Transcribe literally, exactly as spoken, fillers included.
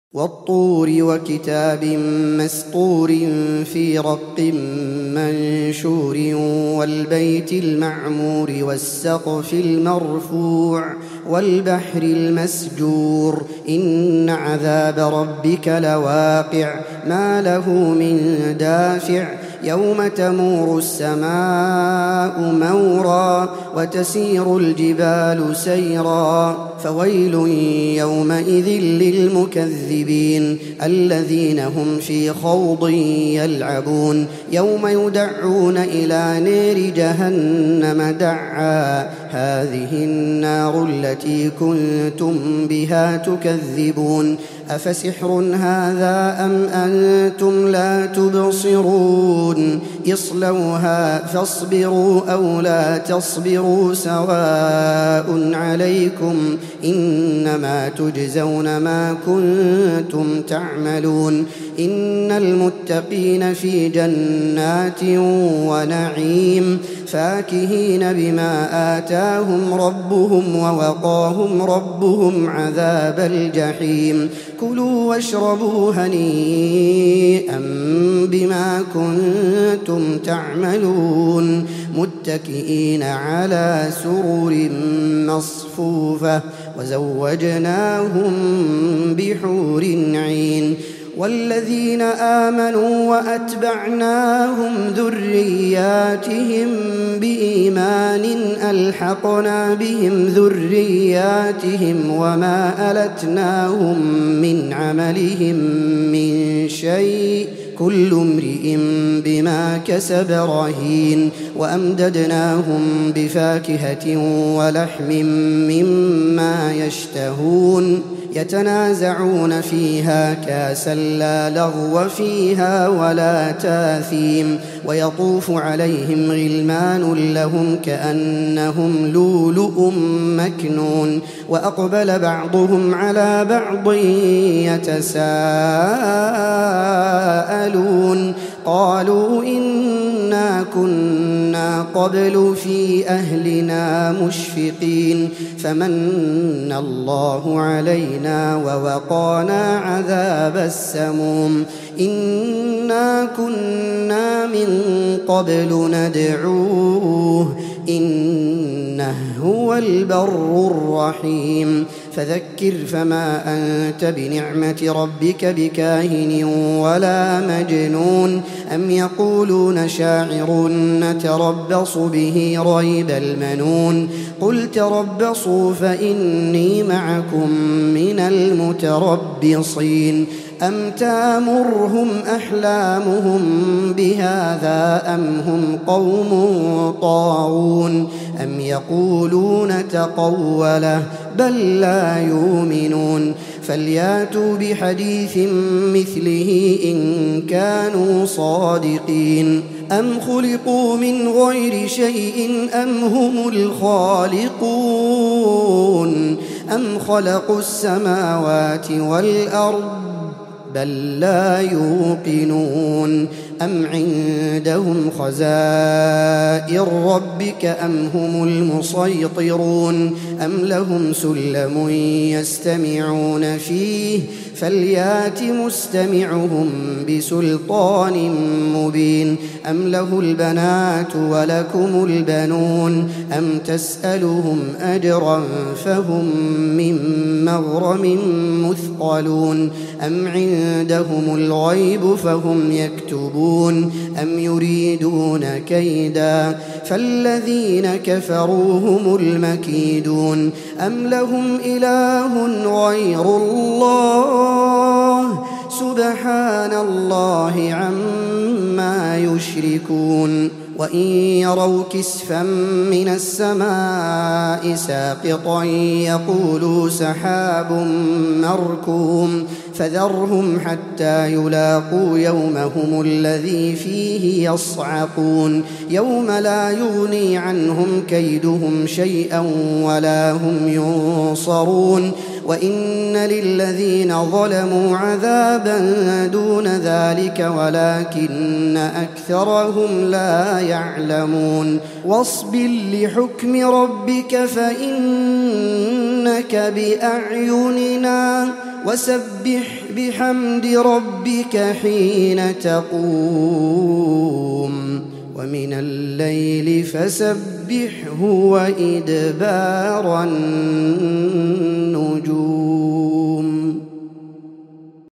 وَالطُّورِ وَكِتَابٍ مَّسْطُورٍ فِي رَقٍّ مَّنشُورٍ وَالْبَيْتِ الْمَعْمُورِ وَالسَّقْفِ الْمَرْفُوعِ وَالْبَحْرِ الْمَسْجُورِ إِنَّ عَذَابَ رَبِّكَ لَوَاقِعٌ مَا لَهُ مِن دَافِعٍ يَوْمَ تَمُورُ السَّمَاءُ مَوْرًا وَتَسِيرُ الْجِبَالُ سَيْرًا فَوَيْلٌ يَوْمَئِذٍ لِّلْمُكَذِّبِينَ الَّذِينَ هُمْ فِي خَوْضٍ يَلْعَبُونَ يَوْمَ يُدَعُّونَ إِلَىٰ نَارِ جَهَنَّمَ دَعًّا هَٰذِهِ النَّارُ الَّتِي كُنتُم بِهَا تُكَذِّبُونَ أَفَسِحْرٌ هَٰذَا أَمْ أَنتُمْ لَا تُبْصِرُونَ اصْلَوْهَا فَاصْبِرُوا أَوْ لَا تَصْبِرُوا سَوَاءٌ عَلَيْكُمْ إِنَّمَا تُجْزَوْنَ مَا كُنتُمْ تَعْمَلُونَ إِنَّ الْمُتَّقِينَ فِي جَنَّاتٍ وَنَعِيمٍ فَاكِهِينَ بِمَا آتَاهُمْ رَبُّهُمْ وَوَقَاهُمْ رَبُّهُمْ عَذَابَ الْجَحِيمِ كُلُوا وَاشْرَبُوا هَنِيئًا بِمَا كُنتُمْ تَعْمَلُونَ مُتَّكِئِينَ عَلَىٰ سُرُرٍ مَّصْفُوفَةٍ وَزَوَّجْنَاهُم بِحُورٍ عِينٍ وَالَّذِينَ آمَنُوا وَأَتْبَعْنَاهُمْ ذُرِّيَّاتِهِم بِإِيمَانٍ أَلْحَقْنَا بِهِمْ ذُرِّيَّاتِهِمْ وَمَا أَلَتْنَاهُم مِّنْ عَمَلِهِم مِّن شَيْءٍ كُلُّ امْرِئٍ بِمَا كَسَبَ رَهِينٌ وَأَمْدَدْنَاهُم بِفَاكِهَةٍ وَلَحْمٍ مِّمَّا يَشْتَهُونَ يَتَنَازَعُونَ فِيهَا كَأْسًا لَّا لَغْوَ فِيهَا وَلَا تَأْثِيمٌ وَيَطُوفُ عَلَيْهِمْ غِلْمَانٌ لَّهُمْ كَأَنَّهُمْ لُؤْلُؤٌ مَّكْنُونٌ وَأَقْبَلَ بَعْضُهُمْ عَلَىٰ بَعْضٍ يَتَسَاءَلُونَ قَالُوا إِنَّا كُنَّا قَبْلُ فِي أَهْلِنَا مُشْفِقِينَ فَمَنَّ اللَّهُ عَلَيْنَا وَوَقَانَا عَذَابَ السَّمُومِ إِنَّا كُنَّا مِن قَبْلُ نَدْعُوهُ إِنَّهُ هُوَ الْبَرُّ الرَّحِيمُ فَذَكِّرْ فَمَا أَنتَ بِنِعْمَةِ رَبِّكَ بِكَاهِنٍ وَلَا مَجْنُونٍ أَمْ يَقُولُونَ شَاعِرٌ نَّتَرَبَّصُ بِهِ رَيْبَ الْمَنُونِ قُلْ تَرَبَّصُوا فَإِنِّي مَعَكُم مِّنَ الْمُتَرَبِّصِينَ أَمْ تَأْمُرُهُمْ أَحْلَامُهُم بِهَٰذَا أَمْ هُمْ قَوْمٌ طَاغُونَ أَمْ يَقُولُونَ تَقَوَّلَهُ بَل لَّا يُؤْمِنُونَ فَلْيَأْتُوا بِحَدِيثٍ مِّثْلِهِ إِن كَانُوا صَادِقِينَ أَمْ خُلِقُوا مِنْ غَيْرِ شَيْءٍ أَمْ هُمُ الْخَالِقُونَ أَمْ خَلَقُوا السَّمَاوَاتِ وَالْأَرْضَ بَل لَّا يُوقِنُونَ أَمْ عِندَهُمْ خَزَائِنُ رَبِّكَ أَمْ هُمُ الْمُصَيْطِرُونَ أَمْ لَهُمْ سُلَّمٌ يَسْتَمِعُونَ فِيهِ فَلْيَأْتِ مُسْتَمِعُهُم بِسُلْطَانٍ مُّبِينٍ أَمْ لَهُ الْبَنَاتُ وَلَكُمُ الْبَنُونَ أَمْ تَسْأَلُهُمْ أَجْرًا فَهُم مِّن مَّغْرَمٍ مُّثْقَلُونَ أَمْ عِندَهُمُ الْغَيْبُ فَهُمْ يَكْتُبُونَ أَمْ يُرِيدُونَ كَيْدًا فَالَّذِينَ كَفَرُوا هُمُ الْمَكِيدُونَ أَمْ لَهُمْ إِلَٰهٌ غَيْرُ اللَّهِ سُبْحَانَ اللَّهِ عَمَّا يُشْرِكُونَ وَإِن يَرَوْا كِسْفًا مِّنَ السَّمَاءِ سَاقِطًا يَقُولُوا سَحَابٌ مَّرْكُومٌ فَذَرْهُمْ حَتَّىٰ يُلَاقُوا يَوْمَهُمُ الَّذِي فِيهِ يَصْعَقُونَ يَوْمَ لَا يُغْنِي عَنْهُمْ كَيْدُهُمْ شَيْئًا وَلَا هُمْ يُنصَرُونَ وَإِنَّ لِلَّذِينَ ظَلَمُوا عَذَابًا دُونَ ذَٰلِكَ وَلَٰكِنَّ أَكْثَرَهُمْ لَا يَعْلَمُونَ وَاصْبِرْ لِحُكْمِ رَبِّكَ فَإِنَّكَ بِأَعْيُنِنَا وسبح بحمد ربك حين تقوم ومن الليل فسبحه وإدبار النجوم.